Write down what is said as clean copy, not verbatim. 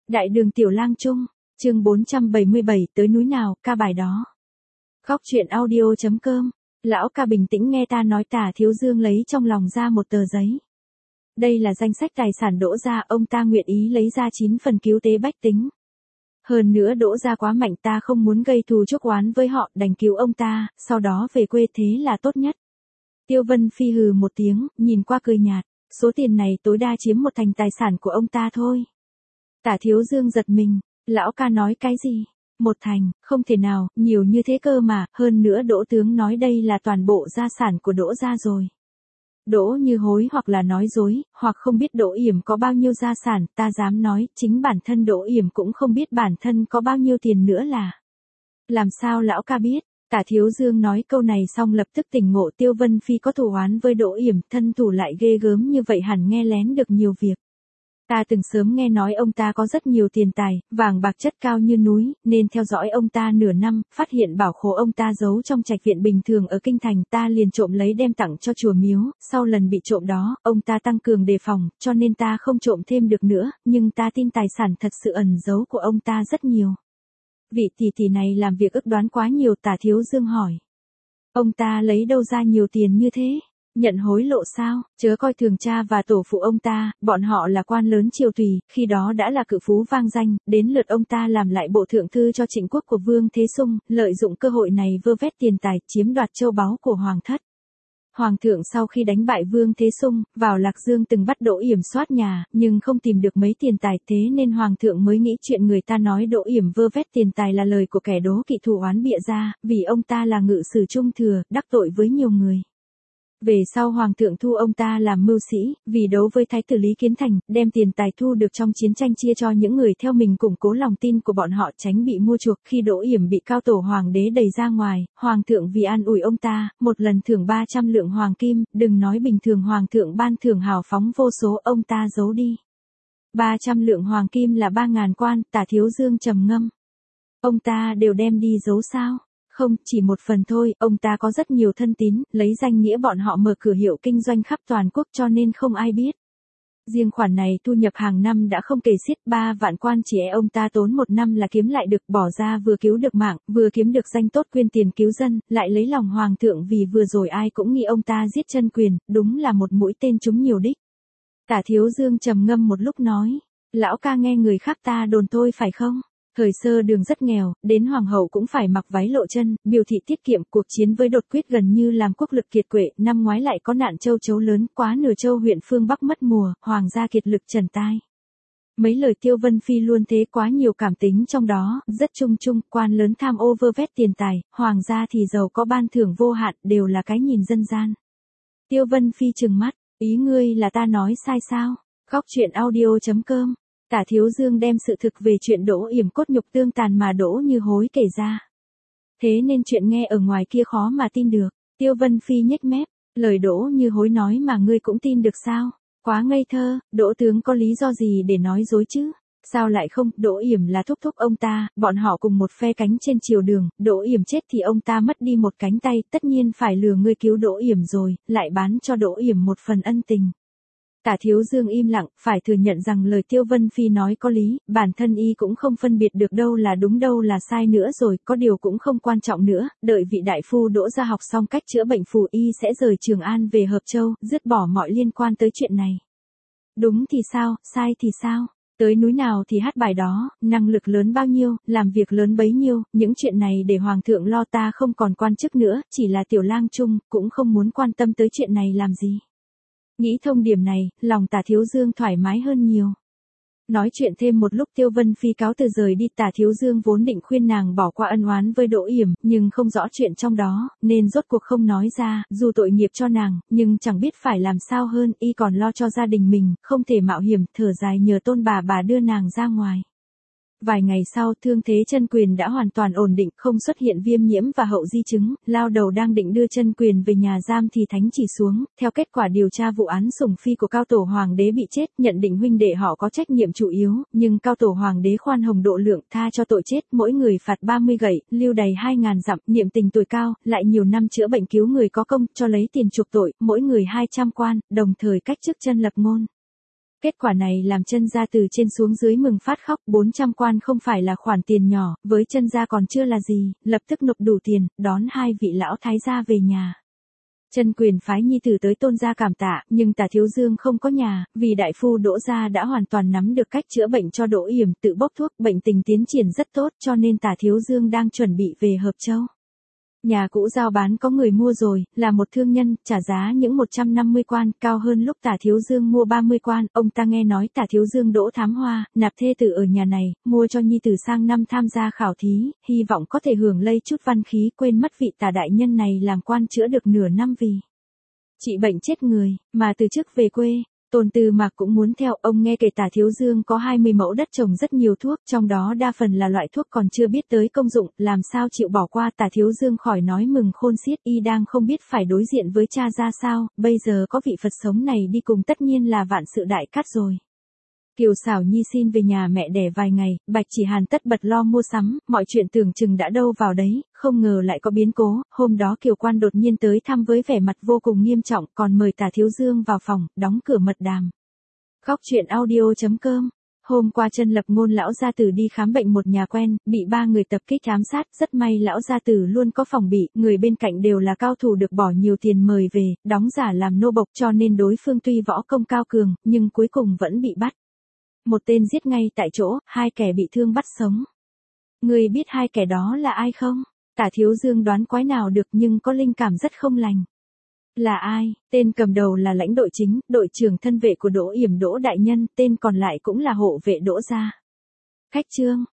Đại đường Tiểu Lang Trung, chương 477 tới núi nào, ca bài đó. Khóc chuyện audio.com, lão ca bình tĩnh nghe ta nói. Tả Thiếu Dương lấy trong lòng ra một tờ giấy. Đây là danh sách tài sản Đỗ gia, ông ta nguyện ý lấy ra 9 phần cứu tế bách tính. Hơn nữa Đỗ gia quá mạnh, ta không muốn gây thù chuốc oán với họ, đành cứu ông ta, sau đó về quê, thế là tốt nhất. Tiêu Vân Phi hừ một tiếng, nhìn qua cười nhạt, số tiền này tối đa chiếm 1/10 tài sản của ông ta thôi. Tả Thiếu Dương giật mình, lão ca nói cái gì? 1/10, không thể nào, nhiều như thế cơ mà, hơn nữa Đỗ tướng nói đây là toàn bộ gia sản của Đỗ gia rồi. Đỗ Như Hối hoặc là nói dối, hoặc không biết Đỗ Yểm có bao nhiêu gia sản, ta dám nói, chính bản thân Đỗ Yểm cũng không biết bản thân có bao nhiêu tiền nữa là. Làm sao lão ca biết? Tả Thiếu Dương nói câu này xong lập tức tỉnh ngộ, Tiêu Vân Phi có thù oán với Đỗ Yểm, thân thủ lại ghê gớm như vậy, hẳn nghe lén được nhiều việc. Ta từng sớm nghe nói ông ta có rất nhiều tiền tài, vàng bạc chất cao như núi, nên theo dõi ông ta nửa năm, phát hiện bảo khố ông ta giấu trong trạch viện bình thường ở kinh thành, ta liền trộm lấy đem tặng cho chùa miếu, sau lần bị trộm đó, ông ta tăng cường đề phòng, cho nên ta không trộm thêm được nữa, nhưng ta tin tài sản thật sự ẩn giấu của ông ta rất nhiều. Vị tỷ tỷ này làm việc ức đoán quá nhiều. Tả Thiếu Dương hỏi. Ông ta lấy đâu ra nhiều tiền như thế? Nhận hối lộ sao? Chớ coi thường cha và tổ phụ ông ta, bọn họ là quan lớn triều tùy, khi đó đã là cự phú vang danh, đến lượt ông ta làm lại bộ thượng thư cho Trịnh quốc của Vương Thế Sung, lợi dụng cơ hội này vơ vét tiền tài, chiếm đoạt châu báu của hoàng thất. Hoàng thượng sau khi đánh bại Vương Thế Sung, vào Lạc Dương từng bắt Đỗ Yểm soát nhà, nhưng không tìm được mấy tiền tài, thế nên hoàng thượng mới nghĩ chuyện người ta nói Đỗ Yểm vơ vét tiền tài là lời của kẻ đố kỵ thù oán bịa ra, vì ông ta là ngự sử trung thừa, đắc tội với nhiều người. Về sau hoàng thượng thu ông ta làm mưu sĩ, vì đấu với thái tử Lý Kiến Thành, đem tiền tài thu được trong chiến tranh chia cho những người theo mình, củng cố lòng tin của bọn họ, tránh bị mua chuộc. Khi Đỗ Yểm bị cao tổ hoàng đế đẩy ra ngoài, hoàng thượng vì an ủi ông ta, một lần thưởng 300 lượng hoàng kim, đừng nói bình thường, hoàng thượng ban thưởng hào phóng vô số, ông ta giấu đi. 300 lượng hoàng kim là 3.000 quan. Tả Thiếu Dương trầm ngâm. Ông ta đều đem đi giấu sao? Không, chỉ một phần thôi, ông ta có rất nhiều thân tín, lấy danh nghĩa bọn họ mở cửa hiệu kinh doanh khắp toàn quốc cho nên không ai biết. Riêng khoản này thu nhập hàng năm đã không kể xiết, 3 vạn quan chỉ ông ta tốn 1 năm là kiếm lại được, bỏ ra vừa cứu được mạng, vừa kiếm được danh tốt, quyên tiền cứu dân, lại lấy lòng hoàng thượng, vì vừa rồi ai cũng nghĩ ông ta giết chân quyền, đúng là một mũi tên trúng nhiều đích. Tả Thiếu Dương trầm ngâm một lúc nói, lão ca nghe người khác ta đồn thôi phải không? Thời sơ đường rất nghèo, đến hoàng hậu cũng phải mặc váy lộ chân, biểu thị tiết kiệm, cuộc chiến với đột quyết gần như làm quốc lực kiệt quệ, năm ngoái lại có nạn châu chấu lớn, quá nửa châu huyện phương Bắc mất mùa, hoàng gia kiệt lực trần tai. Mấy lời Tiêu Vân Phi luôn thế, quá nhiều cảm tính trong đó, rất chung chung, quan lớn tham ô vơ vét tiền tài, hoàng gia thì giàu có ban thưởng vô hạn, đều là cái nhìn dân gian. Tiêu Vân Phi trừng mắt, ý ngươi là ta nói sai sao? Khóc chuyện audio.com. Tả Thiếu Dương đem sự thực về chuyện Đỗ Yểm cốt nhục tương tàn mà Đỗ Như Hối kể ra. Thế nên chuyện nghe ở ngoài kia khó mà tin được. Tiêu Vân Phi nhếch mép, lời Đỗ Như Hối nói mà ngươi cũng tin được sao? Quá ngây thơ, Đỗ tướng có lý do gì để nói dối chứ? Sao lại không? Đỗ Yểm là thúc thúc ông ta, bọn họ cùng một phe cánh trên triều đường, Đỗ Yểm chết thì ông ta mất đi một cánh tay, tất nhiên phải lừa ngươi cứu Đỗ Yểm rồi, lại bán cho Đỗ Yểm một phần ân tình. Tả Thiếu Dương im lặng, phải thừa nhận rằng lời Tiêu Vân Phi nói có lý, bản thân y cũng không phân biệt được đâu là đúng đâu là sai nữa rồi, có điều cũng không quan trọng nữa, đợi vị đại phu Đỗ gia học xong cách chữa bệnh phù y sẽ rời Trường An về Hợp Châu, dứt bỏ mọi liên quan tới chuyện này. Đúng thì sao, sai thì sao? Tới núi nào thì hát bài đó, năng lực lớn bao nhiêu, làm việc lớn bấy nhiêu, những chuyện này để hoàng thượng lo, ta không còn quan chức nữa, chỉ là Tiểu Lang Trung, cũng không muốn quan tâm tới chuyện này làm gì. Nghĩ thông điểm này, lòng Tả Thiếu Dương thoải mái hơn nhiều. Nói chuyện thêm một lúc Tiêu Vân Phi cáo từ rời đi. Tả Thiếu Dương vốn định khuyên nàng bỏ qua ân oán với Đỗ Yểm, nhưng không rõ chuyện trong đó, nên rốt cuộc không nói ra, dù tội nghiệp cho nàng, nhưng chẳng biết phải làm sao hơn, y còn lo cho gia đình mình, không thể mạo hiểm, thở dài nhờ Tôn bà đưa nàng ra ngoài. Vài ngày sau, thương thế chân quyền đã hoàn toàn ổn định, không xuất hiện viêm nhiễm và hậu di chứng, lao đầu đang định đưa chân quyền về nhà giam thì thánh chỉ xuống, theo kết quả điều tra vụ án sủng phi của cao tổ hoàng đế bị chết, nhận định huynh đệ họ có trách nhiệm chủ yếu, nhưng cao tổ hoàng đế khoan hồng độ lượng, tha cho tội chết, mỗi người phạt 30 gậy, lưu đày 2.000 dặm, niệm tình tuổi cao, lại nhiều năm chữa bệnh cứu người có công, cho lấy tiền chuộc tội, mỗi người 200 quan, đồng thời cách chức chân lập ngôn. Kết quả này làm chân gia từ trên xuống dưới mừng phát khóc, 400 quan không phải là khoản tiền nhỏ, với chân gia còn chưa là gì, lập tức nộp đủ tiền, đón hai vị lão thái gia về nhà. Chân Quyền phái nhi tử tới Tôn gia cảm tạ, nhưng Tả Thiếu Dương không có nhà, vì đại phu Đỗ gia đã hoàn toàn nắm được cách chữa bệnh cho Đỗ Yểm, tự bốc thuốc, bệnh tình tiến triển rất tốt, cho nên Tả Thiếu Dương đang chuẩn bị về Hợp Châu. Nhà cũ giao bán có người mua rồi, là một thương nhân, trả giá những 150 quan, cao hơn lúc Tả Thiếu Dương mua 30 quan, ông ta nghe nói Tả Thiếu Dương Đỗ Thám Hoa, nạp thê tử ở nhà này, mua cho nhi tử sang năm tham gia khảo thí, hy vọng có thể hưởng lây chút văn khí, quên mất vị Tả đại nhân này làm quan chữa được nửa năm vì trị bệnh chết người, mà từ chức về quê. Tôn Tư Mạc cũng muốn theo, ông nghe kể Tả Thiếu Dương có 20 mẫu đất trồng rất nhiều thuốc, trong đó đa phần là loại thuốc còn chưa biết tới công dụng, làm sao chịu bỏ qua. Tả Thiếu Dương khỏi nói mừng khôn xiết, y đang không biết phải đối diện với cha ra sao, bây giờ có vị Phật sống này đi cùng tất nhiên là vạn sự đại cát rồi. Kiều Xảo Nhi xin về nhà mẹ đẻ vài ngày, Bạch Chỉ Hàn tất bật lo mua sắm, mọi chuyện tưởng chừng đã đâu vào đấy, không ngờ lại có biến cố, hôm đó Kiều Quan đột nhiên tới thăm với vẻ mặt vô cùng nghiêm trọng, còn mời Tả Thiếu Dương vào phòng, đóng cửa mật đàm. Khóc chuyện audio.com. Hôm qua Chân Lập Ngôn lão gia tử đi khám bệnh một nhà quen, bị 3 người tập kích ám sát, rất may lão gia tử luôn có phòng bị, người bên cạnh đều là cao thủ được bỏ nhiều tiền mời về, đóng giả làm nô bộc cho nên đối phương tuy võ công cao cường, nhưng cuối cùng vẫn bị bắt. Một tên giết ngay tại chỗ, 2 kẻ bị thương bắt sống. Người biết 2 kẻ đó là ai không? Tả Thiếu Dương đoán quái nào được nhưng có linh cảm rất không lành. Là ai? Tên cầm đầu là lãnh đội chính, đội trưởng thân vệ của Đỗ Yểm Đỗ đại nhân, tên còn lại cũng là hộ vệ Đỗ gia. Khách chương,